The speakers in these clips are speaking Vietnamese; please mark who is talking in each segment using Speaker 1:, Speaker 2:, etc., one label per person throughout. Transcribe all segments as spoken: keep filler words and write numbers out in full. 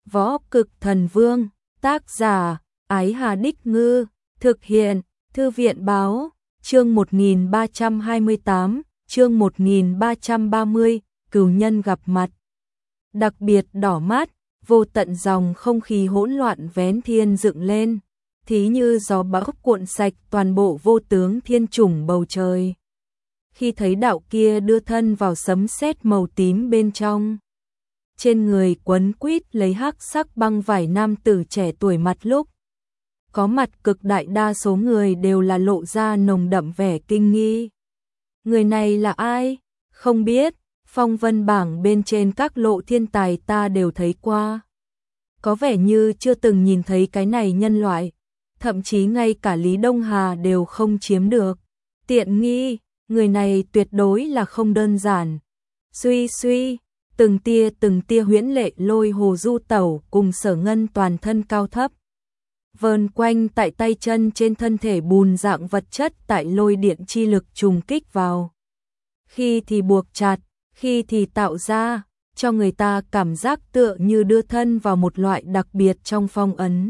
Speaker 1: Võ Cực Thần Vương, tác giả, Ái Hà Đích Ngư, thực hiện, Thư viện Báo, chương một nghìn ba trăm hai mươi tám, chương một nghìn ba trăm ba mươi, cửu nhân gặp mặt. Đặc biệt đỏ mát, vô tận dòng không khí hỗn loạn vén thiên dựng lên, thí như gió bão cuộn sạch toàn bộ vô tướng thiên chủng bầu trời. Khi thấy đạo kia đưa thân vào sấm sét màu tím bên trong, trên người quấn quýt lấy hắc sắc băng vải nam tử trẻ tuổi mặt lúc có mặt cực đại đa số người đều là lộ ra nồng đậm vẻ kinh nghi. Người này là ai? Không biết, phong vân bảng bên trên các lộ thiên tài ta đều thấy qua. Có vẻ như chưa từng nhìn thấy cái này nhân loại, thậm chí ngay cả Lý Đông Hà đều không chiếm được tiện nghi, người này tuyệt đối là không đơn giản. Suy suy, từng tia từng tia huyễn lệ lôi hồ du tẩu cùng Sở Ngân toàn thân cao thấp vờn quanh tại tay chân trên thân thể bùn dạng vật chất tại lôi điện chi lực trùng kích vào. Khi thì buộc chặt, khi thì tạo ra, cho người ta cảm giác tựa như đưa thân vào một loại đặc biệt trong phong ấn.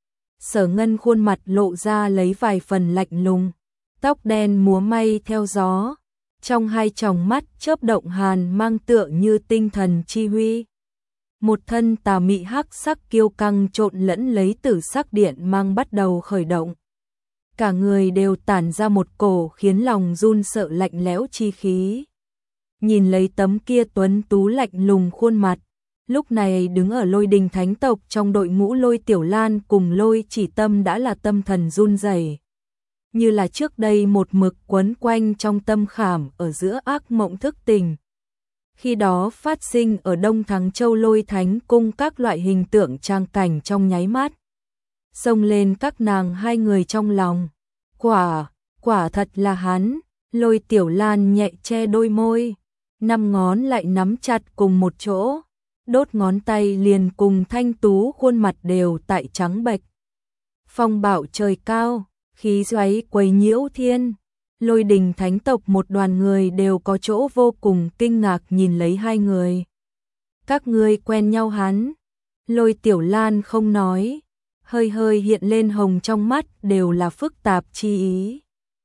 Speaker 1: Sở Ngân khuôn mặt lộ ra lấy vài phần lạnh lùng, tóc đen múa may theo gió, trong hai tròng mắt chớp động hàn mang tựa như tinh thần chi huy. Một thân tà mị hắc sắc kiêu căng trộn lẫn lấy tử sắc điện mang bắt đầu khởi động. Cả người đều tản ra một cổ khiến lòng run sợ lạnh lẽo chi khí. Nhìn lấy tấm kia tuấn tú lạnh lùng khuôn mặt, lúc này đứng ở Lôi Đình Thánh tộc trong đội ngũ Lôi Tiểu Lan cùng Lôi Chỉ Tâm đã là tâm thần run rẩy, như là trước đây một mực quấn quanh trong tâm khảm ở giữa ác mộng thức tỉnh. Khi đó phát sinh ở Đông Thắng Châu Lôi Thánh cung các loại hình tượng trang cảnh trong nháy mắt xông lên các nàng hai người trong lòng. Quả, quả thật là hắn. Lôi Tiểu Lan nhẹ che đôi môi, năm ngón lại nắm chặt cùng một chỗ, đốt ngón tay liền cùng thanh tú khuôn mặt đều tại trắng bệch. Phong bạo trời cao, khí xoáy quấy nhiễu thiên. Lôi Đình Thánh tộc một đoàn người đều có chỗ vô cùng kinh ngạc nhìn lấy hai người. Các ngươi quen nhau hắn? Lôi Tiểu Lan không nói, hơi hơi hiện lên hồng trong mắt đều là phức tạp chi ý.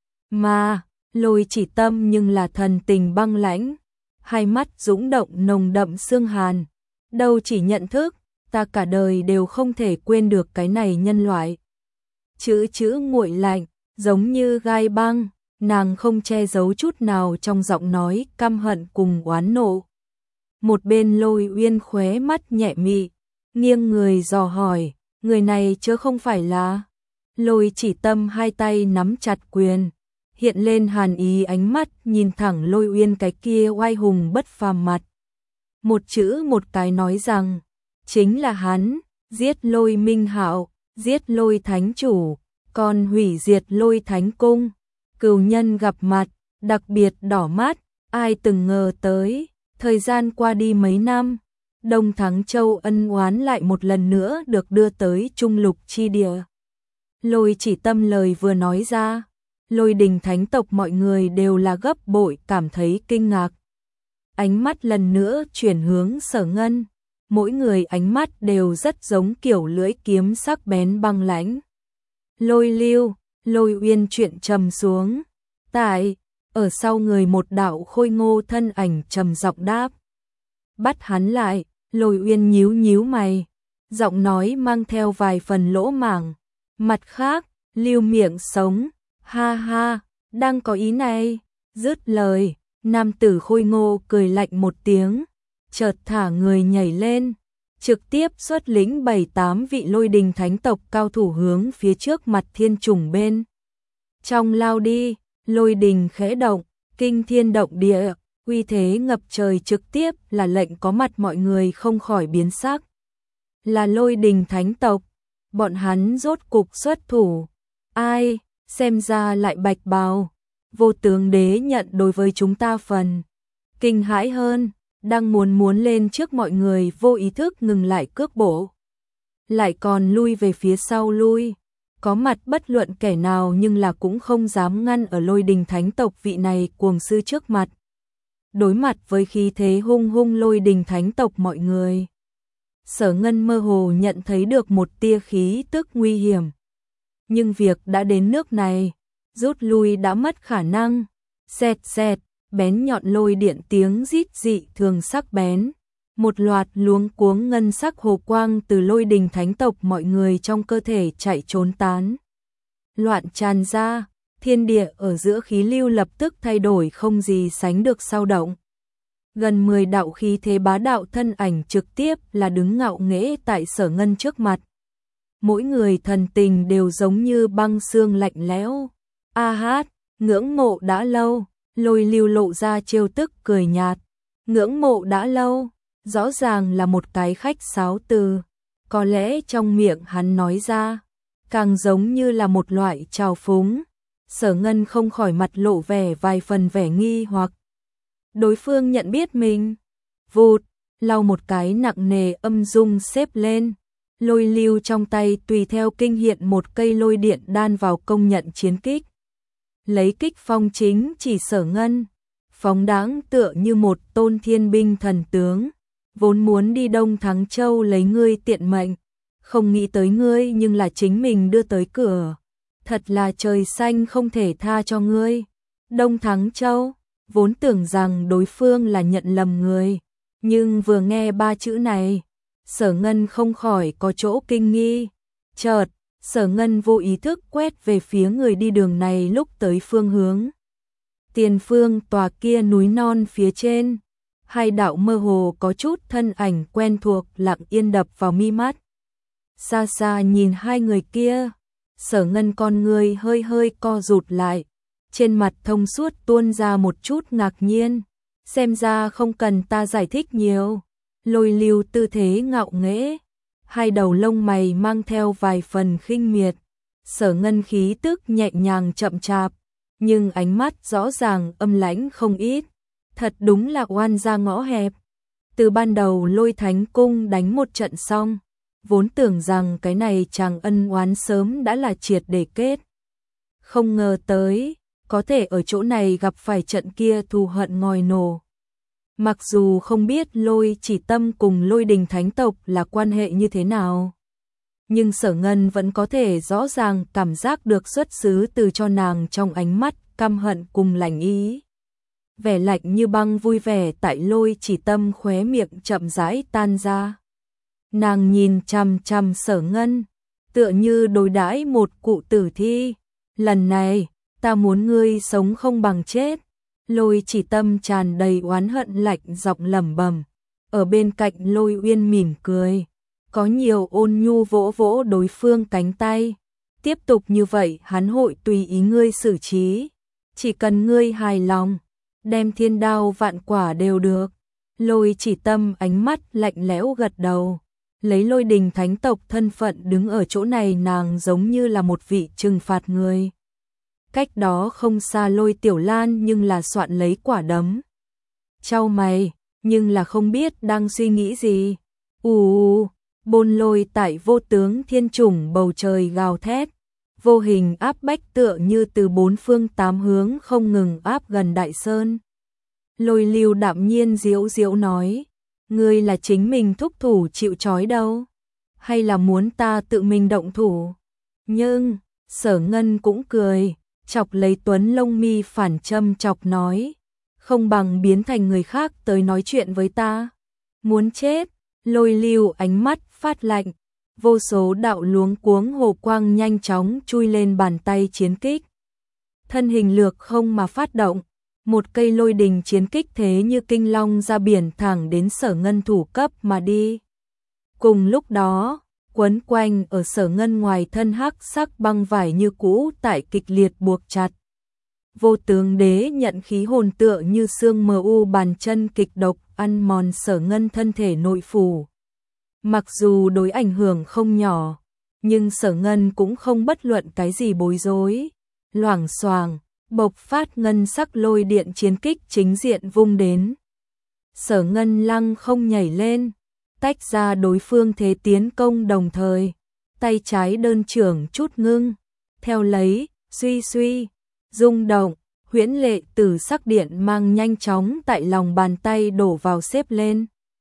Speaker 1: Mà, Lôi Chỉ Tâm nhưng là thần tình băng lãnh, hai mắt dũng động nồng đậm xương hàn. Đâu chỉ nhận thức, ta cả đời đều không thể quên được cái này nhân loại. Chữ chữ nguội lạnh, giống như gai băng. Nàng không che giấu chút nào trong giọng nói căm hận cùng oán nộ. Một bên Lôi Uyên khóe mắt nhẹ mị, nghiêng người dò hỏi, người này chớ không phải là? Lôi Chỉ Tâm hai tay nắm chặt quyền, hiện lên hàn ý ánh mắt nhìn thẳng Lôi Uyên cái kia oai hùng bất phàm mặt. Một chữ một cái nói rằng, chính là hắn, giết Lôi Minh Hạo, giết Lôi Thánh Chủ, còn hủy diệt Lôi Thánh Cung. Cửu nhân gặp mặt, đặc biệt đỏ mắt, ai từng ngờ tới, thời gian qua đi mấy năm, Đông Thắng Châu ân oán lại một lần nữa được đưa tới trung lục chi địa. Lôi Chỉ Tâm lời vừa nói ra, Lôi Đình Thánh tộc mọi người đều là gấp bội cảm thấy kinh ngạc. Ánh mắt lần nữa chuyển hướng Sở Ngân, mỗi người ánh mắt đều rất giống kiểu lưỡi kiếm sắc bén băng lãnh. Lôi Lưu, Lôi Uyên chuyện trầm xuống. Tại, ở sau người một đạo khôi ngô thân ảnh trầm giọng đáp. Bắt hắn lại, Lôi Uyên nhíu nhíu mày, giọng nói mang theo vài phần lỗ mảng. Mặt khác, Lưu miệng sống, ha ha, đang có ý này. Dứt lời, nam tử khôi ngô cười lạnh một tiếng, chợt thả người nhảy lên, trực tiếp xuất lĩnh bảy tám vị Lôi Đình Thánh tộc cao thủ hướng phía trước mặt thiên trùng bên trong lao đi. Lôi đình khẽ động, kinh thiên động địa, uy thế ngập trời trực tiếp là lệnh có mặt mọi người không khỏi biến sắc. Là Lôi Đình Thánh tộc, bọn hắn rốt cục xuất thủ. Ai, xem ra lại bạch bào. Vô tướng đế nhận đối với chúng ta phần kinh hãi hơn, đang muốn muốn lên trước mọi người vô ý thức ngừng lại cước bộ. Lại còn lui về phía sau lui. Có mặt bất luận kẻ nào nhưng là cũng không dám ngăn ở Lôi Đình Thánh tộc vị này cuồng sư trước mặt. Đối mặt với khí thế hung hung Lôi Đình Thánh tộc mọi người, Sở Ngân mơ hồ nhận thấy được một tia khí tức nguy hiểm. Nhưng việc đã đến nước này, rút lui đã mất khả năng. Xẹt xẹt, bén nhọn lôi điện tiếng rít dị thường sắc bén. Một loạt luống cuống ngân sắc hồ quang từ lôi đình thánh tộc mọi người trong cơ thể chạy trốn tán. Loạn tràn ra, thiên địa ở giữa khí lưu lập tức thay đổi không gì sánh được sao động. Gần mười đạo khí thế bá đạo thân ảnh trực tiếp là đứng ngạo nghễ tại Sở Ngân trước mặt. Mỗi người thần tình đều giống như băng xương lạnh lẽo. A hát, ngưỡng mộ đã lâu, Lôi Lưu lộ ra trêu tức cười nhạt. Ngưỡng mộ đã lâu, rõ ràng là một cái khách sáo từ. Có lẽ trong miệng hắn nói ra, càng giống như là một loại trào phúng. Sở Ngân không khỏi mặt lộ vẻ vài phần vẻ nghi hoặc. Đối phương nhận biết mình. Vụt, lau một cái nặng nề âm dung xếp lên. Lôi Lưu trong tay tùy theo kinh hiện một cây lôi điện đan vào công nhận chiến kích. Lấy kích phong chính chỉ Sở Ngân. Phóng đáng tựa như một tôn thiên binh thần tướng. Vốn muốn đi Đông Thắng Châu lấy ngươi tiện mệnh. Không nghĩ tới ngươi nhưng là chính mình đưa tới cửa. Thật là trời xanh không thể tha cho ngươi. Đông Thắng Châu, vốn tưởng rằng đối phương là nhận lầm người. Nhưng vừa nghe ba chữ này, Sở Ngân không khỏi có chỗ kinh nghi. Chợt, Sở Ngân vô ý thức quét về phía người đi đường này lúc tới phương hướng. Tiền phương tòa kia núi non phía trên, hai đạo mơ hồ có chút thân ảnh quen thuộc lặng yên đập vào mi mắt. Xa xa nhìn hai người kia, Sở Ngân con người hơi hơi co rụt lại, trên mặt thông suốt tuôn ra một chút ngạc nhiên. Xem ra không cần ta giải thích nhiều. Lôi Lưu tư thế ngạo nghễ, hai đầu lông mày mang theo vài phần khinh miệt. Sở Ngân khí tức nhẹ nhàng chậm chạp, nhưng ánh mắt rõ ràng âm lãnh không ít. Thật đúng là oan gia ngõ hẹp. Từ ban đầu Lôi Thánh Cung đánh một trận xong, vốn tưởng rằng cái này chàng ân oán sớm đã là triệt để kết. Không ngờ tới, có thể ở chỗ này gặp phải trận kia thù hận ngòi nổ. Mặc dù không biết Lôi Chỉ Tâm cùng Lôi Đình Thánh tộc là quan hệ như thế nào, nhưng Sở Ngân vẫn có thể rõ ràng cảm giác được xuất xứ từ cho nàng trong ánh mắt căm hận cùng lạnh ý. Vẻ lạnh như băng vui vẻ tại Lôi Chỉ Tâm khóe miệng chậm rãi tan ra. Nàng nhìn chằm chằm Sở Ngân, tựa như đối đãi một cụ tử thi. Lần này, ta muốn ngươi sống không bằng chết. Lôi Chỉ Tâm tràn đầy oán hận lạnh giọng lẩm bẩm. Ở bên cạnh Lôi Uyên mỉm cười, có nhiều ôn nhu vỗ vỗ đối phương cánh tay. Tiếp tục như vậy hắn hội tùy ý ngươi xử trí. Chỉ cần ngươi hài lòng, đem thiên đao vạn quả đều được. Lôi Chỉ Tâm ánh mắt lạnh lẽo gật đầu. Lấy Lôi Đình Thánh tộc thân phận đứng ở chỗ này, nàng giống như là một vị trừng phạt người. Cách đó không xa Lôi Tiểu Lan nhưng là soạn lấy quả đấm. Chau mày, nhưng là không biết đang suy nghĩ gì. Ù, bôn lôi tại vô tướng thiên chủng bầu trời gào thét. Vô hình áp bách tựa như từ bốn phương tám hướng không ngừng áp gần Đại Sơn. Lôi Lưu đạm nhiên diễu diễu nói, ngươi là chính mình thúc thủ chịu trói đâu, hay là muốn ta tự mình động thủ? Nhưng, Sở Ngân cũng cười, chọc lấy Tuấn lông mi phản châm chọc nói, không bằng biến thành người khác tới nói chuyện với ta. Muốn chết? Lôi Lưu ánh mắt phát lạnh, vô số đạo luống cuống hồ quang nhanh chóng chui lên bàn tay chiến kích. Thân hình lược không mà phát động, một cây lôi đình chiến kích thế như kinh long ra biển thẳng đến Sở Ngân thủ cấp mà đi. Cùng lúc đó, quấn quanh ở Sở Ngân ngoài thân hắc sắc băng vải như cũ tại kịch liệt buộc chặt. Vô tướng đế nhận khí hồn tựa như xương mờ u bàn chân kịch độc ăn mòn Sở Ngân thân thể nội phủ. Mặc dù đối ảnh hưởng không nhỏ, nhưng Sở Ngân cũng không bất luận cái gì bối rối. Loảng xoảng, bộc phát ngân sắc lôi điện chiến kích chính diện vung đến. Sở Ngân lăng không nhảy lên, tách ra đối phương thế tiến công đồng thời. Tay trái đơn trưởng chút ngưng, theo lấy, suy suy, rung động, huyễn lệ tử sắc điện mang nhanh chóng tại lòng bàn tay đổ vào xếp lên.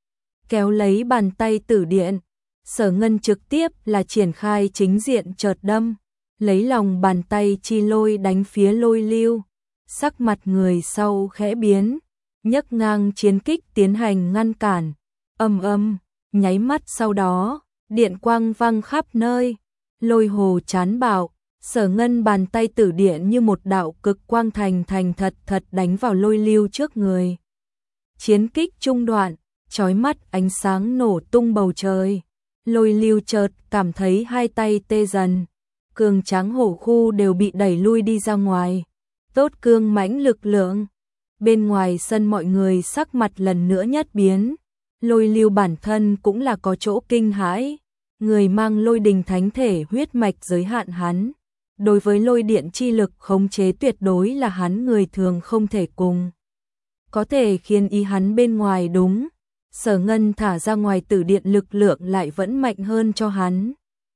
Speaker 1: kéo lấy bàn tay Tử Điện. Sở Ngân trực tiếp là triển khai chính diện chợt đâm, lấy lòng bàn tay chi lôi đánh phía Lôi Lưu. Sắc mặt người sau khẽ biến, nhấc ngang chiến kích tiến hành ngăn cản. Âm âm, nháy mắt sau đó, điện quang vang khắp nơi. Lôi hồ chán bạo, Sở Ngân bàn tay Tử Điện như một đạo cực quang thành thành thật thật đánh vào Lôi Lưu trước người. Chiến kích trung đoạn, chói mắt ánh sáng nổ tung bầu trời. Lôi Lưu chợt cảm thấy hai tay tê dần, cường tráng hổ khu đều bị đẩy lui đi ra ngoài. Tốt cương mãnh lực lượng. Bên ngoài sân mọi người sắc mặt lần nữa nhất biến. Lôi Lưu bản thân cũng là có chỗ kinh hãi. Người mang lôi đình thánh thể huyết mạch giới hạn hắn. Đối với lôi điện chi lực khống chế tuyệt đối là hắn người thường không thể cùng. Có thể khiến ý hắn bên ngoài đúng. Sở Ngân thả ra ngoài Tử Điện lực lượng lại vẫn mạnh hơn cho hắn.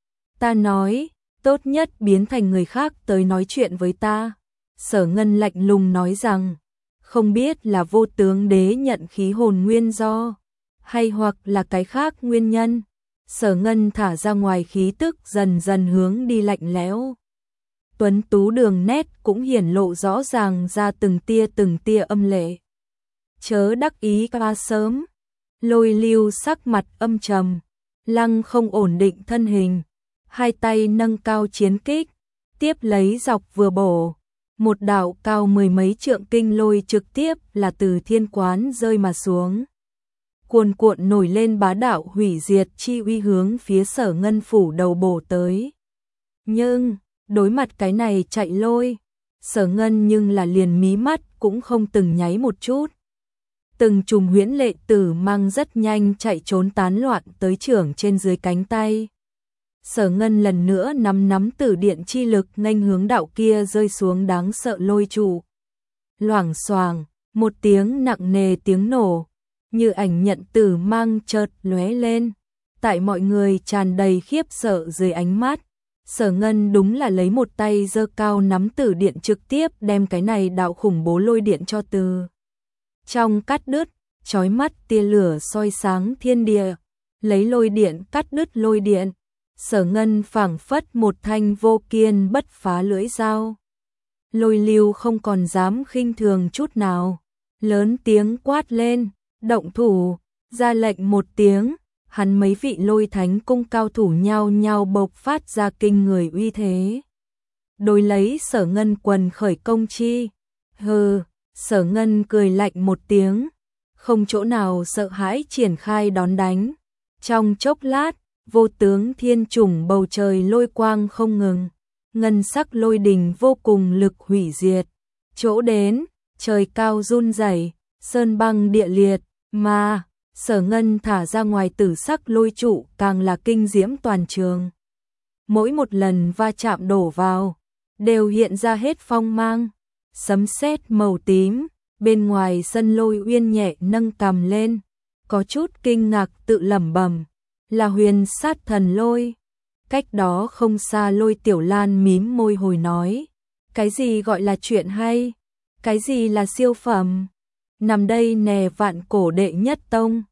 Speaker 1: Ta nói, tốt nhất biến thành người khác tới nói chuyện với ta. Sở Ngân lạnh lùng nói rằng, không biết là Vô Tướng Đế nhận khí hồn nguyên do, hay hoặc là cái khác nguyên nhân. Sở Ngân thả ra ngoài khí tức dần dần hướng đi lạnh lẽo. Tuấn tú đường nét cũng hiển lộ rõ ràng ra từng tia từng tia âm lệ. Chớ đắc ý qua sớm. Lôi Lưu sắc mặt âm trầm, lăng không ổn định thân hình, hai tay nâng cao chiến kích, tiếp lấy dọc vừa bổ, một đạo cao mười mấy trượng kinh lôi trực tiếp là từ thiên quán rơi mà xuống. Cuồn cuộn nổi lên bá đạo hủy diệt chi uy hướng phía Sở Ngân phủ đầu bổ tới. Nhưng, đối mặt cái này chạy lôi, Sở Ngân nhưng là liền mí mắt cũng không từng nháy một chút. Từng chùm huyễn lệ tử mang rất nhanh chạy trốn tán loạn tới trưởng trên dưới cánh tay. Sở Ngân lần nữa nắm nắm Tử Điện chi lực nghênh hướng đạo kia rơi xuống đáng sợ lôi trụ. Loảng xoàng, một tiếng nặng nề tiếng nổ, như ảnh nhận tử mang chợt lóe lên. Tại mọi người tràn đầy khiếp sợ dưới ánh mắt, Sở Ngân đúng là lấy một tay giơ cao nắm Tử Điện trực tiếp đem cái này đạo khủng bố lôi điện cho từ trong cắt đứt, chói mắt tia lửa soi sáng thiên địa, lấy lôi điện cắt đứt lôi điện. Sở Ngân phảng phất một thanh vô kiên bất phá lưỡi dao. Lôi Lưu không còn dám khinh thường chút nào, lớn tiếng quát lên, động thủ, ra lệnh một tiếng, hắn mấy vị lôi thánh cung cao thủ nhau nhau bộc phát ra kinh người uy thế. Đối lấy Sở Ngân quần khởi công chi, hừ. Sở Ngân cười lạnh một tiếng, không chỗ nào sợ hãi triển khai đón đánh. Trong chốc lát, vô tướng thiên trùng bầu trời lôi quang không ngừng, ngân sắc lôi đình vô cùng lực hủy diệt. Chỗ đến, trời cao run rẩy, sơn băng địa liệt, mà Sở Ngân thả ra ngoài tử sắc lôi trụ càng là kinh diễm toàn trường. Mỗi một lần va chạm đổ vào, đều hiện ra hết phong mang. Sấm sét màu tím, bên ngoài sân Lôi Uyên nhẹ nâng cằm lên, có chút kinh ngạc tự lẩm bẩm, là huyền sát thần lôi. Cách đó không xa Lôi Tiểu Lan mím môi hồi nói, cái gì gọi là chuyện hay, cái gì là siêu phẩm, nằm đây nè vạn cổ đệ nhất tông.